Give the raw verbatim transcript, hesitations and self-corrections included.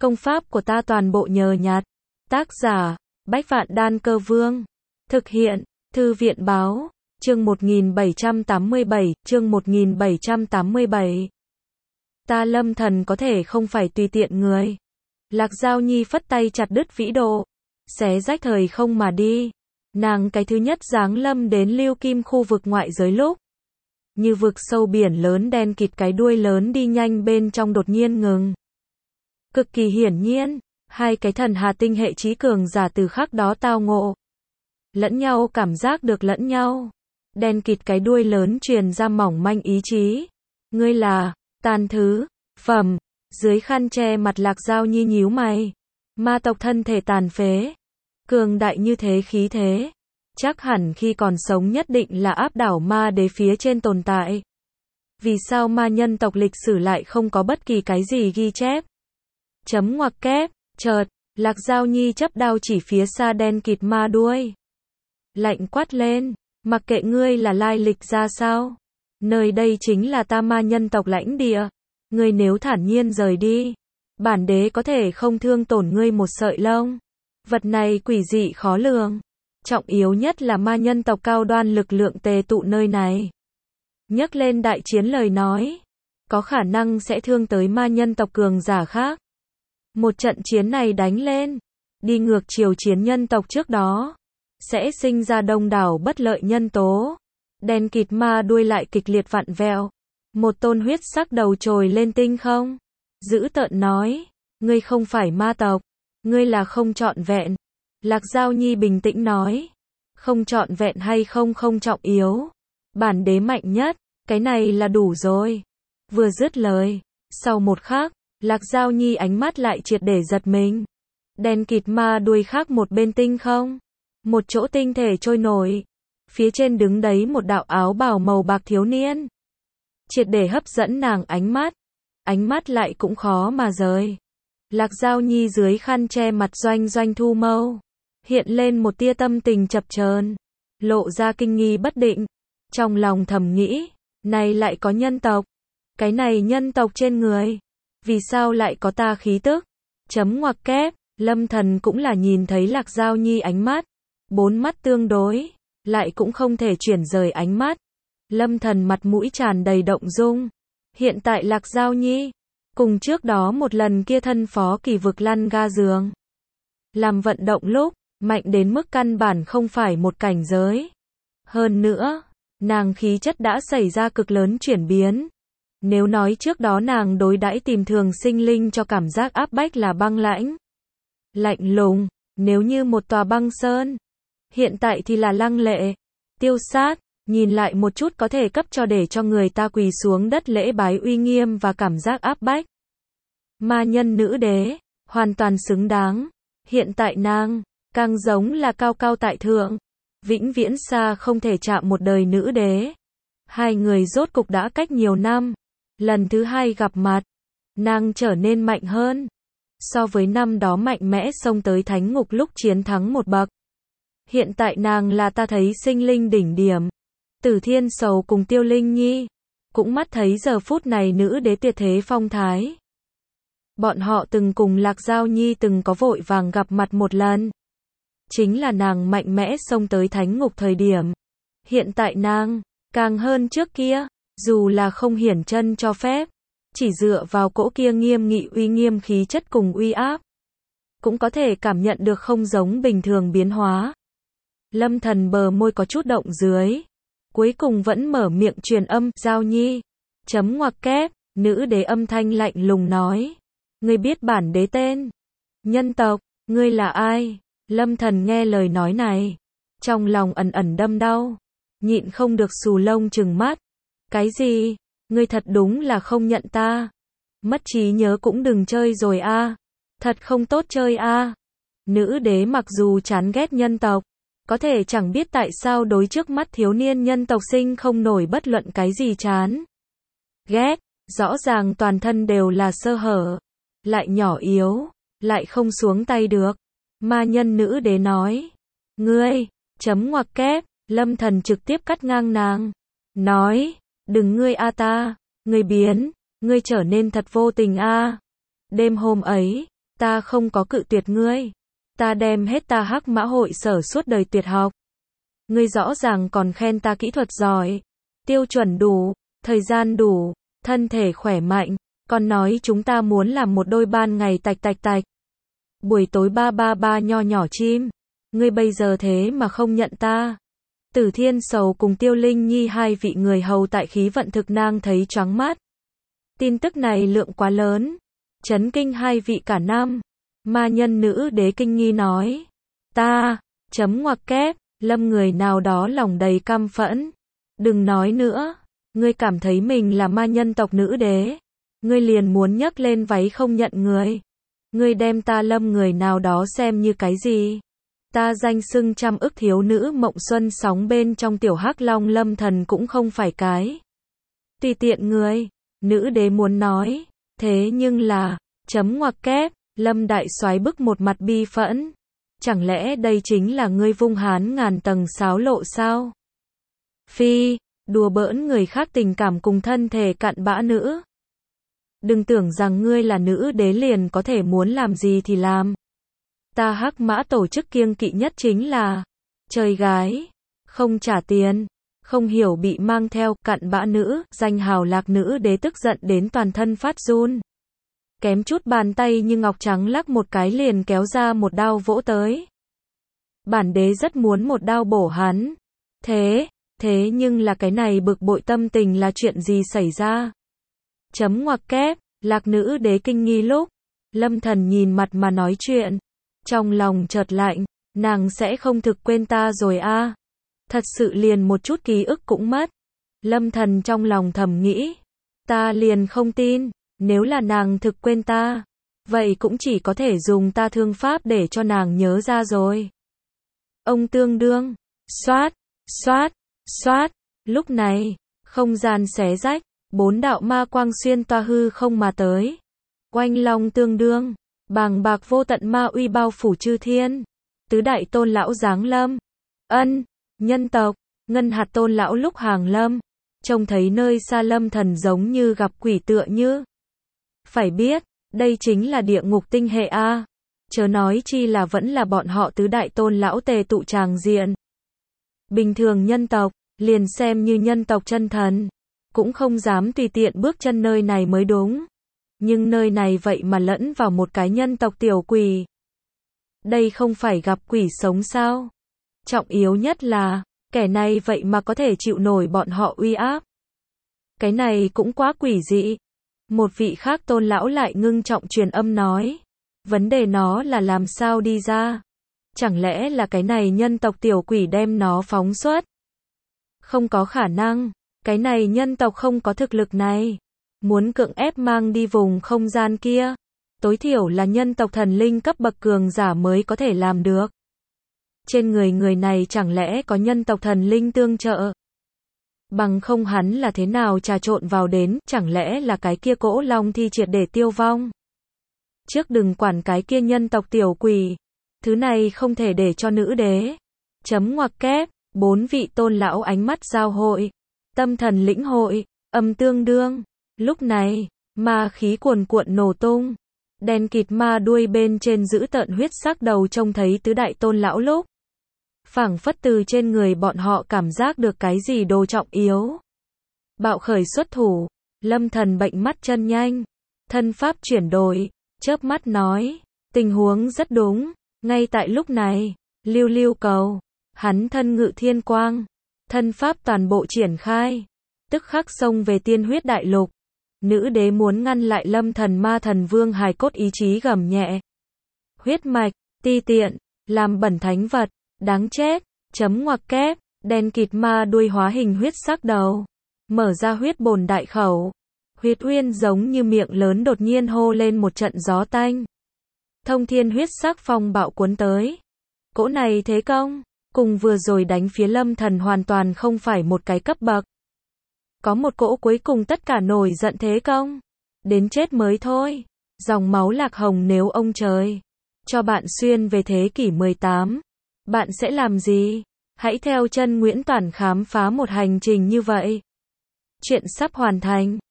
Công pháp của ta toàn bộ nhờ nhặt. Tác giả, Bách Vạn Đan Cơ Vương. Thực hiện, Thư viện Báo. Chương một nghìn bảy trăm tám mươi bảy, chương một nghìn bảy trăm tám mươi bảy. Ta Lâm Thần có thể không phải tùy tiện người. Lạc Giao Nhi phất tay chặt đứt vĩ độ, xé rách thời không mà đi. Nàng cái thứ nhất giáng lâm đến Lưu Kim khu vực ngoại giới lúc như vực sâu biển lớn đen kịt, cái đuôi lớn đi nhanh bên trong đột nhiên ngừng. Cực kỳ hiển nhiên, hai cái thần hà tinh hệ trí cường giả từ khắc đó tao ngộ lẫn nhau, cảm giác được lẫn nhau. Đen kịt cái đuôi lớn truyền ra mỏng manh ý chí. Ngươi là tàn thứ phẩm. Dưới khăn che mặt Lạc Giao Nhi nhíu mày. Ma tộc thân thể tàn phế, cường đại như thế khí thế, chắc hẳn khi còn sống nhất định là áp đảo ma đế phía trên tồn tại. Vì sao ma nhân tộc lịch sử lại không có bất kỳ cái gì ghi chép? Chấm ngoặc kép, chợt, Lạc Giao Nhi chấp đao chỉ phía xa đen kịt ma đuôi. Lạnh quát lên, mặc kệ ngươi là lai lịch ra sao, nơi đây chính là ta ma nhân tộc lãnh địa. Ngươi nếu thản nhiên rời đi, bản đế có thể không thương tổn ngươi một sợi lông. Vật này quỷ dị khó lường. Trọng yếu nhất là ma nhân tộc cao đoan lực lượng tề tụ nơi này. Nhắc lên đại chiến lời nói, có khả năng sẽ thương tới ma nhân tộc cường giả khác. Một trận chiến này đánh lên, đi ngược chiều chiến nhân tộc trước đó, sẽ sinh ra đông đảo bất lợi nhân tố. Đen kịt ma đuôi lại kịch liệt vặn vẹo. Một tôn huyết sắc đầu trồi lên tinh không, dữ tợn nói, ngươi không phải ma tộc, ngươi là không trọn vẹn. Lạc Giao Nhi bình tĩnh nói, không trọn vẹn hay không không trọng yếu, bản đế mạnh nhất, cái này là đủ rồi. Vừa dứt lời, sau một khắc, Lạc Giao Nhi ánh mắt lại triệt để giật mình. Đen kịt ma đuôi khác một bên tinh không, một chỗ tinh thể trôi nổi, phía trên đứng đấy một đạo áo bào màu bạc thiếu niên. Triệt để hấp dẫn nàng ánh mắt, ánh mắt lại cũng khó mà rời. Lạc Giao Nhi dưới khăn che mặt doanh doanh thu mâu, hiện lên một tia tâm tình chập chờn, lộ ra kinh nghi bất định. Trong lòng thầm nghĩ, này lại có nhân tộc, cái này nhân tộc trên người, vì sao lại có ta khí tức? Chấm ngoặc kép, Lâm Thần cũng là nhìn thấy Lạc Giao Nhi ánh mắt, bốn mắt tương đối, lại cũng không thể chuyển rời ánh mắt. Lâm Thần mặt mũi tràn đầy động dung. Hiện tại Lạc Giao Nhi, cùng trước đó một lần kia thân phó kỳ vực lăn ga giường, làm vận động lúc, mạnh đến mức căn bản không phải một cảnh giới. Hơn nữa, nàng khí chất đã xảy ra cực lớn chuyển biến. Nếu nói trước đó nàng đối đãi tìm thường sinh linh cho cảm giác áp bách là băng lãnh, lạnh lùng, nếu như một tòa băng sơn, hiện tại thì là lăng lệ, tiêu sát. Nhìn lại một chút có thể cấp cho để cho người ta quỳ xuống đất lễ bái uy nghiêm và cảm giác áp bách. Ma nhân nữ đế, hoàn toàn xứng đáng. Hiện tại nàng, càng giống là cao cao tại thượng, vĩnh viễn xa không thể chạm một đời nữ đế. Hai người rốt cục đã cách nhiều năm, lần thứ hai gặp mặt, nàng trở nên mạnh hơn. So với năm đó mạnh mẽ xông tới thánh ngục lúc chiến thắng một bậc. Hiện tại nàng là ta thấy sinh linh đỉnh điểm. Tử Thiên Sầu cùng Tiêu Linh Nhi, cũng mắt thấy giờ phút này nữ đế tuyệt thế phong thái. Bọn họ từng cùng Lạc Giao Nhi từng có vội vàng gặp mặt một lần. Chính là nàng mạnh mẽ xông tới thánh ngục thời điểm. Hiện tại nàng, càng hơn trước kia, dù là không hiển chân cho phép, chỉ dựa vào cỗ kia nghiêm nghị uy nghiêm khí chất cùng uy áp, cũng có thể cảm nhận được không giống bình thường biến hóa. Lâm Thần bờ môi có chút động dưới. Cuối cùng vẫn mở miệng truyền âm, Giao Nhi. Chấm ngoặc kép, nữ đế âm thanh lạnh lùng nói. Ngươi biết bản đế tên? Nhân tộc, ngươi là ai? Lâm Thần nghe lời nói này, trong lòng ẩn ẩn đâm đau, nhịn không được xù lông trừng mắt. Cái gì? Ngươi thật đúng là không nhận ta. Mất trí nhớ cũng đừng chơi rồi a. Thật không tốt chơi a. Nữ đế mặc dù chán ghét nhân tộc, có thể chẳng biết tại sao đối trước mắt thiếu niên nhân tộc sinh không nổi bất luận cái gì chán ghét, rõ ràng toàn thân đều là sơ hở, lại nhỏ yếu, lại không xuống tay được. Ma nhân nữ đế nói, ngươi, chấm ngoặc kép, Lâm Thần trực tiếp cắt ngang nàng, nói, đừng ngươi a ta, ngươi biến, ngươi trở nên thật vô tình a. Đêm hôm ấy, Ta không có cự tuyệt ngươi. Ta đem hết ta hắc mã hội sở suốt đời tuyệt học. Ngươi rõ ràng còn khen ta kỹ thuật giỏi, tiêu chuẩn đủ, thời gian đủ, thân thể khỏe mạnh, còn nói chúng ta muốn làm một đôi ban ngày tạch tạch tạch. Buổi tối ba ba ba nho nhỏ chim. Ngươi bây giờ thế mà không nhận ta. Tử Thiên Sầu cùng Tiêu Linh Nhi hai vị người hầu tại khí vận thực nang thấy choáng mắt. Tin tức này lượng quá lớn, chấn kinh hai vị cả năm. Ma nhân nữ đế kinh nghi nói. Ta, chấm ngoặc kép, lâm người nào đó lòng đầy căm phẫn. Đừng nói nữa, ngươi cảm thấy mình là ma nhân tộc nữ đế. Ngươi liền muốn nhấc lên váy không nhận người. Ngươi đem ta lâm người nào đó xem như cái gì? Ta danh xưng trăm ức thiếu nữ mộng xuân sóng bên trong tiểu hắc long lâm thần cũng không phải cái tùy tiện người. Nữ đế muốn nói, thế nhưng là, chấm ngoặc kép, lâm đại soái bức một mặt bi phẫn. Chẳng lẽ đây chính là ngươi vung hán ngàn tầng sáo lộ sao? Phi, đùa bỡn người khác tình cảm cùng thân thể cặn bã nữ. Đừng tưởng rằng ngươi là nữ đế liền có thể muốn làm gì thì làm. Ta hắc mã tổ chức kiêng kỵ nhất chính là chơi gái, không trả tiền, không hiểu bị mang theo cặn bã nữ, danh hào lạc nữ đế tức giận đến toàn thân phát run. Kém chút bàn tay như ngọc trắng lắc một cái liền kéo ra một đao vỗ tới. Bản đế rất muốn một đao bổ hắn. Thế, thế nhưng là cái này bực bội tâm tình là chuyện gì xảy ra? Chấm ngoặc kép, lạc nữ đế kinh nghi lúc. Lâm thần nhìn mặt mà nói chuyện. Trong lòng chợt lạnh, nàng sẽ không thực quên ta rồi a? À? Thật sự liền một chút ký ức cũng mất. Lâm thần trong lòng thầm nghĩ. Ta liền không tin, nếu là nàng thực quên ta, vậy cũng chỉ có thể dùng ta thương pháp để cho nàng nhớ ra rồi. Ông tương đương, xoát, xoát, xoát, lúc này, không gian xé rách, bốn đạo ma quang xuyên toa hư không mà tới. Oanh long tương đương, bàng bạc vô tận ma uy bao phủ chư thiên. Tứ đại tôn lão giáng lâm. Ân, nhân tộc, ngân hạt tôn lão lúc hàng lâm. Trông thấy nơi xa lâm thần giống như gặp quỷ tựa như. Phải biết, đây chính là địa ngục tinh hệ A. Chớ nói chi là vẫn là bọn họ tứ đại tôn lão tề tụ tràng diện. Bình thường nhân tộc, liền xem như nhân tộc chân thần, cũng không dám tùy tiện bước chân nơi này mới đúng. Nhưng nơi này vậy mà lẫn vào một cái nhân tộc tiểu quỷ. Đây không phải gặp quỷ sống sao? Trọng yếu nhất là, kẻ này vậy mà có thể chịu nổi bọn họ uy áp. Cái này cũng quá quỷ dị. Một vị khác tôn lão lại ngưng trọng truyền âm nói. Vấn đề nó là làm sao đi ra? Chẳng lẽ là cái này nhân tộc tiểu quỷ đem nó phóng xuất? Không có khả năng. Cái này nhân tộc không có thực lực này. Muốn cưỡng ép mang đi vùng không gian kia. Tối thiểu là nhân tộc thần linh cấp bậc cường giả mới có thể làm được. Trên người người này chẳng lẽ có nhân tộc thần linh tương trợ? Bằng không hắn là thế nào trà trộn vào đến, chẳng lẽ là cái kia cỗ long thi triệt để tiêu vong? Trước đừng quản cái kia nhân tộc tiểu quỷ. Thứ này không thể để cho nữ đế. Chấm ngoặc kép, bốn vị tôn lão ánh mắt giao hội. Tâm thần lĩnh hội, âm tương đương. Lúc này, ma khí cuồn cuộn nổ tung. Đen kịt ma đuôi bên trên giữ tợn huyết sắc đầu trông thấy tứ đại tôn lão lúc. Phảng phất từ trên người bọn họ cảm giác được cái gì đồ trọng yếu. Bạo khởi xuất thủ, lâm thần bệnh mắt chân nhanh. Thân pháp chuyển đổi, chớp mắt nói. Tình huống rất đúng, ngay tại lúc này, lưu lưu cầu. Hắn thân ngự thiên quang. Thân pháp toàn bộ triển khai. Tức khắc xông về tiên huyết đại lục. Nữ đế muốn ngăn lại lâm thần ma thần vương hài cốt ý chí gầm nhẹ. Huyết mạch, ti tiện, làm bẩn thánh vật, đáng chết, chấm ngoặc kép, đen kịt ma đuôi hóa hình huyết sắc đầu. Mở ra huyết bồn đại khẩu. Huyết uyên giống như miệng lớn đột nhiên hô lên một trận gió tanh. Thông thiên huyết sắc phong bạo cuốn tới. Cỗ này thế công, cùng vừa rồi đánh phía lâm thần hoàn toàn không phải một cái cấp bậc. Có một cỗ cuối cùng tất cả nổi giận thế công. Đến chết mới thôi. Dòng máu lạc hồng nếu ông trời cho bạn xuyên về thế kỷ mười tám. Bạn sẽ làm gì? Hãy theo chân Nguyễn Toản khám phá một hành trình như vậy. Chuyện sắp hoàn thành.